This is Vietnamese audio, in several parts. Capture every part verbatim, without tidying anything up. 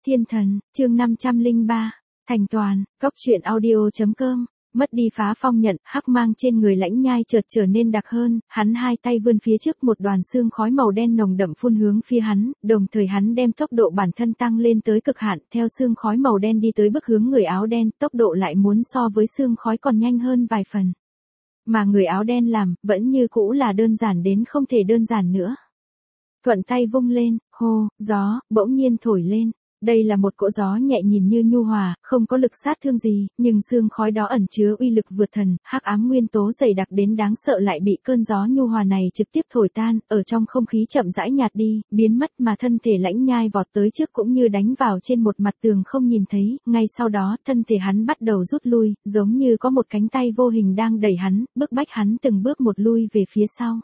Thiên thần, chương năm trăm lẻ ba, thành toàn, góc truyện audio.com. Mất đi phá phong nhận, hắc mang trên người Lãnh Nhai chợt trở nên đặc hơn, hắn hai tay vươn phía trước, một đoàn xương khói màu đen nồng đậm phun hướng phía hắn, đồng thời hắn đem tốc độ bản thân tăng lên tới cực hạn, theo xương khói màu đen đi tới bước hướng người áo đen, tốc độ lại muốn so với xương khói còn nhanh hơn vài phần. Mà người áo đen làm, vẫn như cũ là đơn giản đến không thể đơn giản nữa. Thuận tay vung lên, hô, gió, bỗng nhiên thổi lên. Đây là một cỗ gió nhẹ nhìn như nhu hòa, không có lực sát thương gì, nhưng xương khói đó ẩn chứa uy lực vượt thần, hắc ám nguyên tố dày đặc đến đáng sợ lại bị cơn gió nhu hòa này trực tiếp thổi tan, ở trong không khí chậm rãi nhạt đi, biến mất, mà thân thể Lãnh Nhai vọt tới trước cũng như đánh vào trên một mặt tường không nhìn thấy, ngay sau đó, thân thể hắn bắt đầu rút lui, giống như có một cánh tay vô hình đang đẩy hắn, bức bách hắn từng bước một lui về phía sau.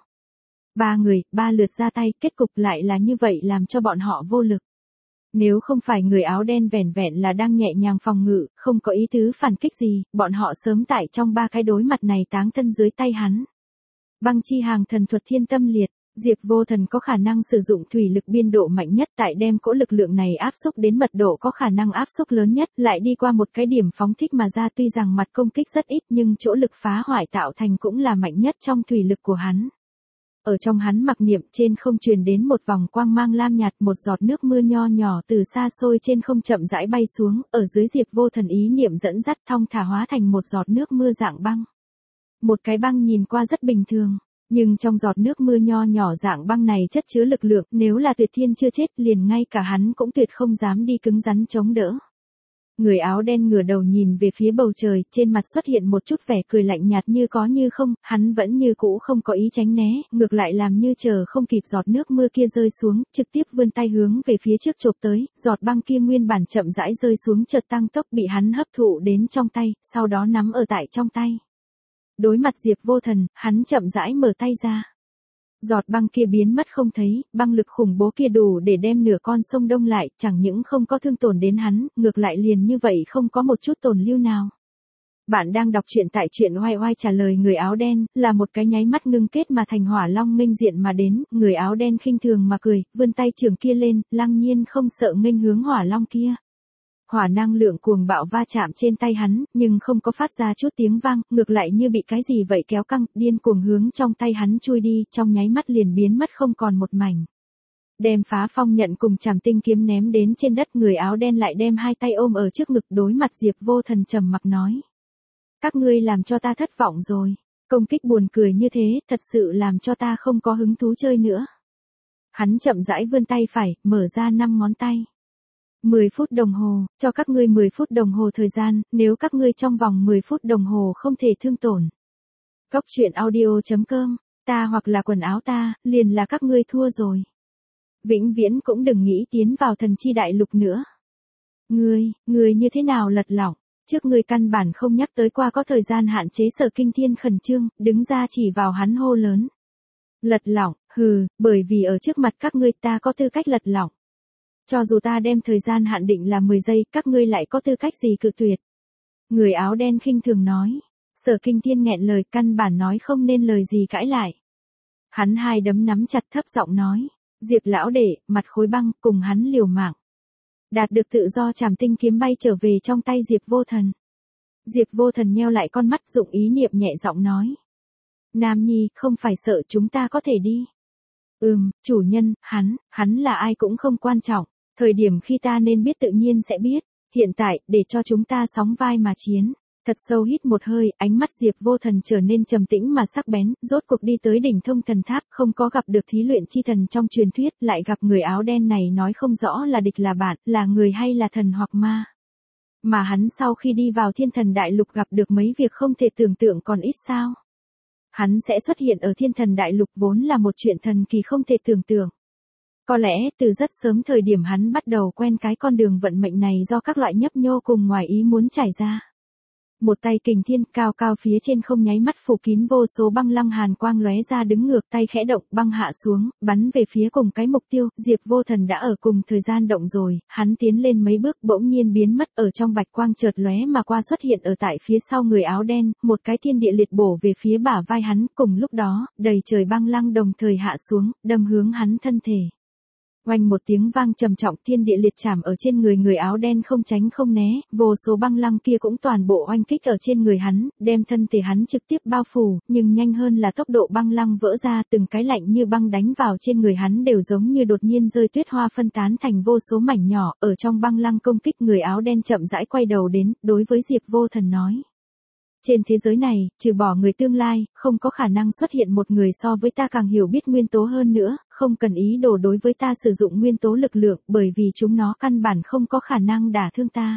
Ba người, ba lượt ra tay, kết cục lại là như vậy làm cho bọn họ vô lực. Nếu không phải người áo đen vẻn vẹn là đang nhẹ nhàng phòng ngự, không có ý tứ phản kích gì, bọn họ sớm tại trong ba cái đối mặt này táng thân dưới tay hắn. Băng chi hàng thần thuật thiên tâm liệt, Diệp Vô Thần có khả năng sử dụng thủy lực biên độ mạnh nhất tại đem cỗ lực lượng này áp xúc đến mật độ có khả năng áp xúc lớn nhất, lại đi qua một cái điểm phóng thích mà ra, tuy rằng mặt công kích rất ít nhưng chỗ lực phá hoại tạo thành cũng là mạnh nhất trong thủy lực của hắn. Ở trong hắn mặc niệm, trên không truyền đến một vòng quang mang lam nhạt, một giọt nước mưa nho nhỏ từ xa xôi trên không chậm rãi bay xuống, ở dưới Diệp Vô Thần ý niệm dẫn dắt thong thả hóa thành một giọt nước mưa dạng băng. Một cái băng nhìn qua rất bình thường, nhưng trong giọt nước mưa nho nhỏ dạng băng này chất chứa lực lượng, nếu là Tuyệt Thiên chưa chết, liền ngay cả hắn cũng tuyệt không dám đi cứng rắn chống đỡ. Người áo đen ngửa đầu nhìn về phía bầu trời, trên mặt xuất hiện một chút vẻ cười lạnh nhạt như có như không, hắn vẫn như cũ không có ý tránh né, ngược lại làm như chờ không kịp giọt nước mưa kia rơi xuống, trực tiếp vươn tay hướng về phía trước chộp tới, giọt băng kia nguyên bản chậm rãi rơi xuống chợt tăng tốc bị hắn hấp thụ đến trong tay, sau đó nắm ở tại trong tay. Đối mặt Diệp Vô Thần, hắn chậm rãi mở tay ra. Giọt băng kia biến mất không thấy, băng lực khủng bố kia đủ để đem nửa con sông đông lại, chẳng những không có thương tổn đến hắn, ngược lại liền như vậy không có một chút tổn lưu nào. Bạn đang đọc truyện tại truyện oai oai, trả lời người áo đen, là một cái nháy mắt ngưng kết mà thành hỏa long nghênh diện mà đến, người áo đen khinh thường mà cười, vươn tay trường kia lên, lăng nhiên không sợ nghênh hướng hỏa long kia. Hỏa năng lượng cuồng bạo va chạm trên tay hắn, nhưng không có phát ra chút tiếng vang, ngược lại như bị cái gì vậy kéo căng, điên cuồng hướng trong tay hắn chui đi, trong nháy mắt liền biến mất không còn một mảnh. Đem phá phong nhận cùng Trảm Tinh kiếm ném đến trên đất, người áo đen lại đem hai tay ôm ở trước ngực, đối mặt Diệp Vô Thần trầm mặc nói: các ngươi làm cho ta thất vọng rồi, công kích buồn cười như thế, thật sự làm cho ta không có hứng thú chơi nữa. Hắn chậm rãi vươn tay phải, mở ra năm ngón tay. mười phút đồng hồ, cho các ngươi mười phút đồng hồ thời gian, nếu các ngươi trong vòng mười phút đồng hồ không thể thương tổn. Góc truyện audio.com, ta hoặc là quần áo ta, liền là các ngươi thua rồi. Vĩnh viễn cũng đừng nghĩ tiến vào thần chi đại lục nữa. Ngươi, ngươi như thế nào lật lỏng, trước ngươi căn bản không nhắc tới qua có thời gian hạn chế. Sở Kinh Thiên khẩn trương, đứng ra chỉ vào hắn hô lớn. Lật lỏng, hừ, bởi vì ở trước mặt các ngươi ta có tư cách lật lỏng. Cho dù ta đem thời gian hạn định là mười giây, các ngươi lại có tư cách gì cự tuyệt? Người áo đen khinh thường nói. Sở Kinh Thiên nghẹn lời, căn bản nói không nên lời gì cãi lại. Hắn hai đấm nắm chặt, thấp giọng nói: Diệp lão đệ, mặt khối băng, cùng hắn liều mạng. Đạt được tự do, Trảm Tinh kiếm bay trở về trong tay Diệp Vô Thần. Diệp Vô Thần nheo lại con mắt, dụng ý niệm nhẹ giọng nói: Nam Nhi, không phải sợ, chúng ta có thể đi. Ừm, chủ nhân, hắn, hắn là ai cũng không quan trọng. Thời điểm khi ta nên biết tự nhiên sẽ biết. Hiện tại, để cho chúng ta sóng vai mà chiến. Thật sâu hít một hơi, ánh mắt Diệp Vô Thần trở nên trầm tĩnh mà sắc bén, rốt cuộc đi tới đỉnh thông thần tháp, không có gặp được thí luyện chi thần trong truyền thuyết, lại gặp người áo đen này nói không rõ là địch là bạn, là người hay là thần hoặc ma. Mà hắn sau khi đi vào thiên thần đại lục gặp được mấy việc không thể tưởng tượng còn ít sao. Hắn sẽ xuất hiện ở thiên thần đại lục vốn là một chuyện thần kỳ không thể tưởng tượng. Có lẽ, từ rất sớm thời điểm hắn bắt đầu quen cái con đường vận mệnh này do các loại nhấp nhô cùng ngoài ý muốn trải ra. Một tay kình thiên cao cao phía trên không nháy mắt phủ kín vô số băng lăng hàn quang lóe ra, đứng ngược tay khẽ động, băng hạ xuống, bắn về phía cùng cái mục tiêu. Diệp Vô Thần đã ở cùng thời gian động rồi, hắn tiến lên mấy bước bỗng nhiên biến mất ở trong bạch quang chợt lóe mà qua, xuất hiện ở tại phía sau người áo đen, một cái thiên địa liệt bổ về phía bả vai hắn, cùng lúc đó, đầy trời băng lăng đồng thời hạ xuống, đâm hướng hắn thân thể. Oanh một tiếng vang trầm trọng, thiên địa liệt chạm ở trên người người áo đen không tránh không né, vô số băng lăng kia cũng toàn bộ oanh kích ở trên người hắn, đem thân thể hắn trực tiếp bao phủ, nhưng nhanh hơn là tốc độ băng lăng vỡ ra, từng cái lạnh như băng đánh vào trên người hắn đều giống như đột nhiên rơi tuyết hoa phân tán thành vô số mảnh nhỏ, ở trong băng lăng công kích. Người áo đen chậm rãi quay đầu đến, đối với Diệp Vô Thần nói. Trên thế giới này, trừ bỏ người tương lai, không có khả năng xuất hiện một người so với ta càng hiểu biết nguyên tố hơn nữa, không cần ý đồ đối với ta sử dụng nguyên tố lực lượng, bởi vì chúng nó căn bản không có khả năng đả thương ta.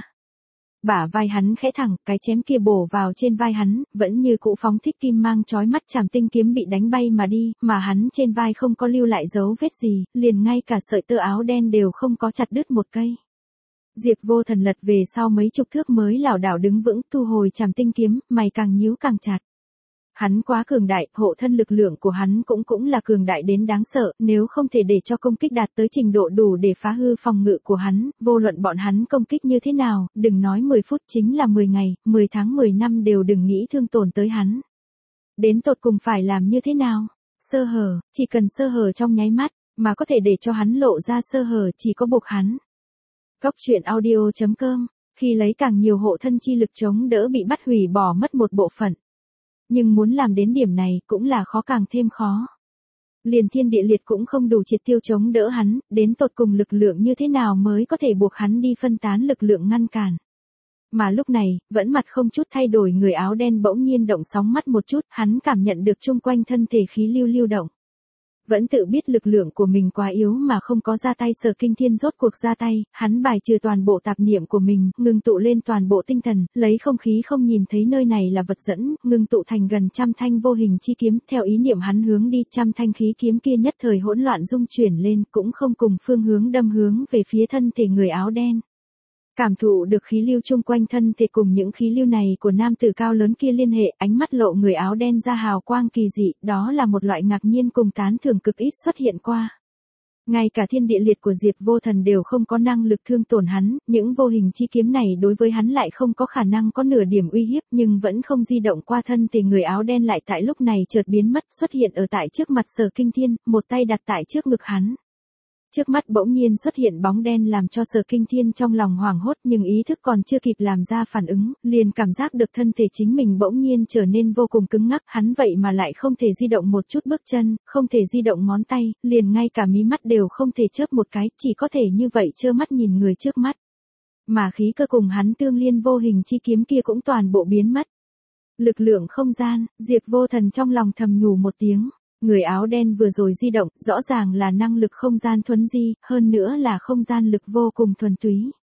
Bả vai hắn khẽ thẳng, cái chém kia bổ vào trên vai hắn, vẫn như cũ phóng thích kim mang chói mắt, chảm tinh kiếm bị đánh bay mà đi, mà hắn trên vai không có lưu lại dấu vết gì, liền ngay cả sợi tơ áo đen đều không có chặt đứt một cây. Diệp Vô Thần lật về sau mấy chục thước mới lảo đảo đứng vững, thu hồi chảm tinh kiếm, mày càng nhíu càng chặt. Hắn quá cường đại, hộ thân lực lượng của hắn cũng cũng là cường đại đến đáng sợ, nếu không thể để cho công kích đạt tới trình độ đủ để phá hư phòng ngự của hắn, vô luận bọn hắn công kích như thế nào, đừng nói mười phút chính là mười ngày, mười tháng mười năm đều đừng nghĩ thương tổn tới hắn. Đến tột cùng phải làm như thế nào? Sơ hở, chỉ cần sơ hở trong nháy mắt, mà có thể để cho hắn lộ ra sơ hở chỉ có buộc hắn. Cốc truyện audio chấm com, khi lấy càng nhiều hộ thân chi lực chống đỡ bị bắt hủy bỏ mất một bộ phận. Nhưng muốn làm đến điểm này cũng là khó càng thêm khó. Liền thiên địa liệt cũng không đủ triệt tiêu chống đỡ hắn, đến tột cùng lực lượng như thế nào mới có thể buộc hắn đi phân tán lực lượng ngăn cản. Mà lúc này, vẫn mặt không chút thay đổi người áo đen bỗng nhiên động sóng mắt một chút, hắn cảm nhận được chung quanh thân thể khí lưu lưu động. Vẫn tự biết lực lượng của mình quá yếu mà không có ra tay. Sở Kinh Thiên rốt cuộc ra tay, hắn bài trừ toàn bộ tạp niệm của mình, ngưng tụ lên toàn bộ tinh thần, lấy không khí không nhìn thấy nơi này là vật dẫn, ngưng tụ thành gần trăm thanh vô hình chi kiếm, theo ý niệm hắn hướng đi, trăm thanh khí kiếm kia nhất thời hỗn loạn dung chuyển lên, cũng không cùng phương hướng đâm hướng về phía thân thể người áo đen. Cảm thụ được khí lưu chung quanh thân thể cùng những khí lưu này của nam tử cao lớn kia liên hệ, ánh mắt lộ người áo đen ra hào quang kỳ dị, đó là một loại ngạc nhiên cùng tán thưởng cực ít xuất hiện qua. Ngay cả thiên địa liệt của Diệp Vô Thần đều không có năng lực thương tổn hắn, những vô hình chi kiếm này đối với hắn lại không có khả năng có nửa điểm uy hiếp, nhưng vẫn không di động qua thân thể người áo đen lại tại lúc này chợt biến mất, xuất hiện ở tại trước mặt Sở Kinh Thiên, một tay đặt tại trước ngực hắn. Trước mắt bỗng nhiên xuất hiện bóng đen làm cho Sở Kinh Thiên trong lòng hoảng hốt, nhưng ý thức còn chưa kịp làm ra phản ứng, liền cảm giác được thân thể chính mình bỗng nhiên trở nên vô cùng cứng ngắc, hắn vậy mà lại không thể di động một chút bước chân, không thể di động ngón tay, liền ngay cả mí mắt đều không thể chớp một cái, chỉ có thể như vậy trơ mắt nhìn người trước mắt. Mà khí cơ cùng hắn tương liên vô hình chi kiếm kia cũng toàn bộ biến mất. Lực lượng không gian, Diệp Vô Thần trong lòng thầm nhủ một tiếng. Người áo đen vừa rồi di động, rõ ràng là năng lực không gian thuần di, hơn nữa là không gian lực vô cùng thuần túy.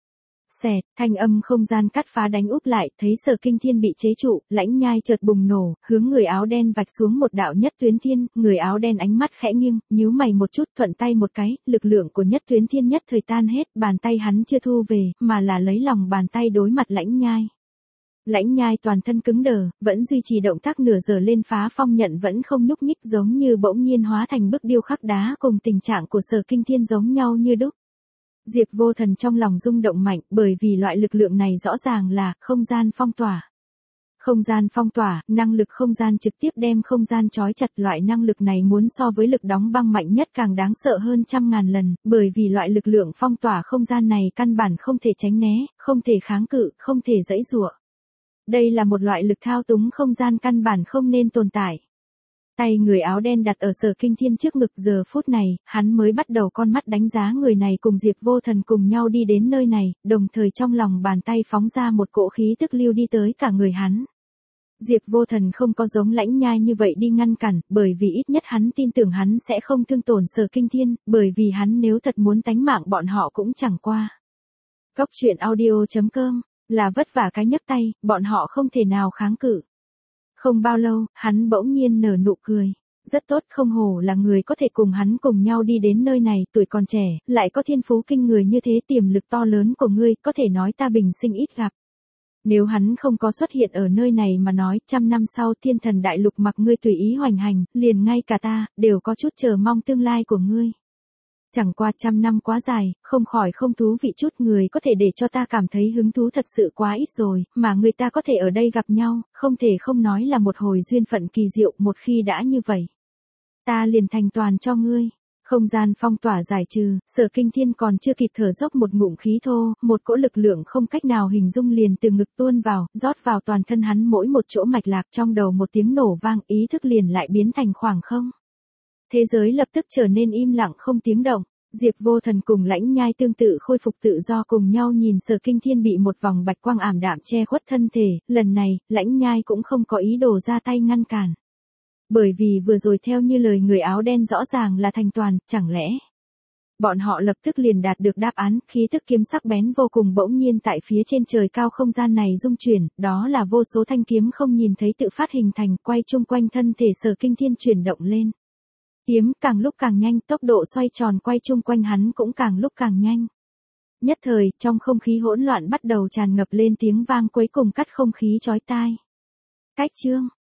Xẹt, thanh âm không gian cắt phá đánh úp lại, thấy Sở Kinh Thiên bị chế trụ, lãnh nhai chợt bùng nổ, hướng người áo đen vạch xuống một đạo nhất tuyến thiên, người áo đen ánh mắt khẽ nghiêng, nhíu mày một chút, thuận tay một cái, lực lượng của nhất tuyến thiên nhất thời tan hết, bàn tay hắn chưa thu về, mà là lấy lòng bàn tay đối mặt lãnh nhai. Lãnh nhai toàn thân cứng đờ, vẫn duy trì động tác nửa giờ lên phá phong nhận vẫn không nhúc nhích, giống như bỗng nhiên hóa thành bức điêu khắc đá, cùng tình trạng của Sở Kinh Thiên giống nhau như đúc. Diệp Vô Thần trong lòng rung động mạnh, bởi vì loại lực lượng này rõ ràng là không gian phong tỏa. Không gian phong tỏa, năng lực không gian trực tiếp đem không gian trói chặt, loại năng lực này muốn so với lực đóng băng mạnh nhất càng đáng sợ hơn trăm ngàn lần, bởi vì loại lực lượng phong tỏa không gian này căn bản không thể tránh né, không thể kháng cự, không thể giãy giụa. Đây là một loại lực thao túng không gian căn bản không nên tồn tại. Tay người áo đen đặt ở Sở Kinh Thiên trước ngực, giờ phút này, hắn mới bắt đầu con mắt đánh giá người này cùng Diệp Vô Thần cùng nhau đi đến nơi này, đồng thời trong lòng bàn tay phóng ra một cỗ khí tức lưu đi tới cả người hắn. Diệp Vô Thần không có giống lãnh nhai như vậy đi ngăn cản, bởi vì ít nhất hắn tin tưởng hắn sẽ không thương tổn Sở Kinh Thiên, bởi vì hắn nếu thật muốn tánh mạng bọn họ cũng chẳng qua. Cốc truyện audio chấm com, là vất vả cái nhấc tay, bọn họ không thể nào kháng cự. Không bao lâu, hắn bỗng nhiên nở nụ cười. Rất tốt, không hổ là người có thể cùng hắn cùng nhau đi đến nơi này, tuổi còn trẻ, lại có thiên phú kinh người như thế, tiềm lực to lớn của ngươi, có thể nói ta bình sinh ít gặp. Nếu hắn không có xuất hiện ở nơi này mà nói, trăm năm sau thiên thần đại lục mặc ngươi tùy ý hoành hành, liền ngay cả ta, đều có chút chờ mong tương lai của ngươi. Chẳng qua trăm năm quá dài, không khỏi không thú vị chút, người có thể để cho ta cảm thấy hứng thú thật sự quá ít rồi, mà người ta có thể ở đây gặp nhau, không thể không nói là một hồi duyên phận kỳ diệu, một khi đã như vậy. Ta liền thành toàn cho ngươi. Không gian phong tỏa giải trừ, Sở Kinh Thiên còn chưa kịp thở dốc một ngụm khí thô, một cỗ lực lượng không cách nào hình dung liền từ ngực tuôn vào, rót vào toàn thân hắn mỗi một chỗ mạch lạc, trong đầu một tiếng nổ vang, ý thức liền lại biến thành khoảng không. Thế giới lập tức trở nên im lặng không tiếng động. Diệp Vô Thần cùng Lãnh Nhai tương tự khôi phục tự do cùng nhau nhìn Sở Kinh Thiên bị một vòng bạch quang ảm đạm che khuất thân thể, lần này, Lãnh Nhai cũng không có ý đồ ra tay ngăn cản. Bởi vì vừa rồi theo như lời người áo đen rõ ràng là Thành Toàn, chẳng lẽ bọn họ lập tức liền đạt được đáp án, khí thức kiếm sắc bén vô cùng bỗng nhiên tại phía trên trời cao không gian này rung chuyển, đó là vô số thanh kiếm không nhìn thấy tự phát hình thành, quay chung quanh thân thể Sở Kinh Thiên chuyển động lên. Kiếm càng lúc càng nhanh, tốc độ xoay tròn quay chung quanh hắn cũng càng lúc càng nhanh. Nhất thời, trong không khí hỗn loạn bắt đầu tràn ngập lên tiếng vang cuối cùng cắt không khí chói tai. Cách chương